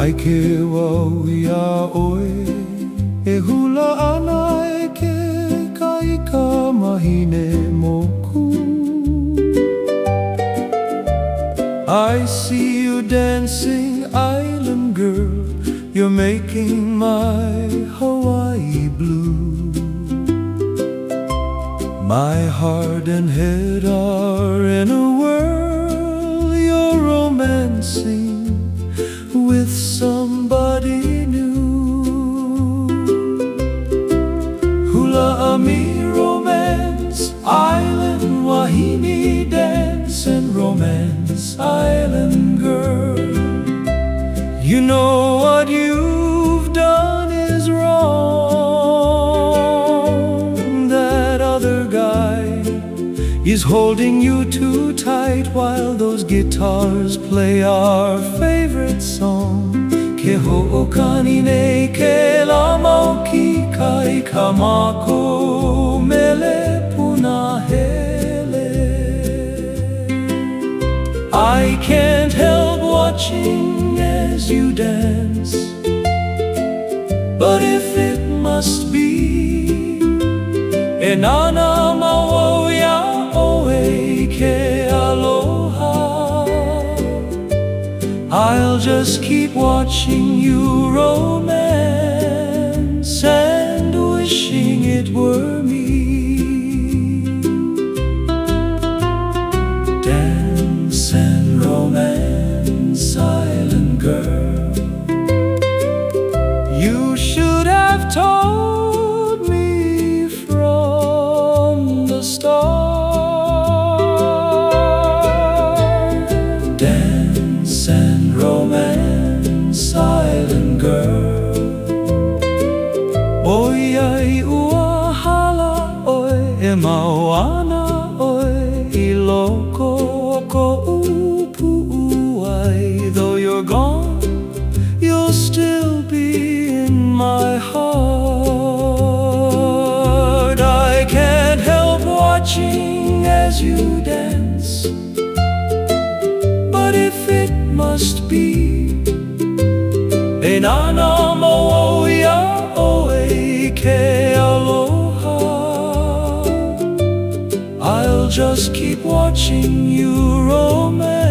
Ai ke wauia oe e hula ana e ke kaika mahine moku. I see you dancing, island girl. You're making my Hawaii blue. My heart and head are in a whirl. You're romancing with somebody new. Hula ami romance, island wahine dance and romance, island girl. You know what you've done is wrong. That other guy is holding you too tight while those guitars play our favorite song. Ke ho'okani nei ke la mauki kai kamako mele punahele. I can't help watching as you dance, but if it must be enana mawauia oe ke aloha, I'll just keep watching you romance and wishing it were me. Dance and romance, island girl. You should have told me from the start. Dance and romance, island girl. Oiai ua hala oe e mauana oe I loko o ko upu'uai. Though you're gone, you'll still be in my heart. I can't help watching as you dance, but if it must be enana mawauia oe ke aloha, I'll just keep watching you romance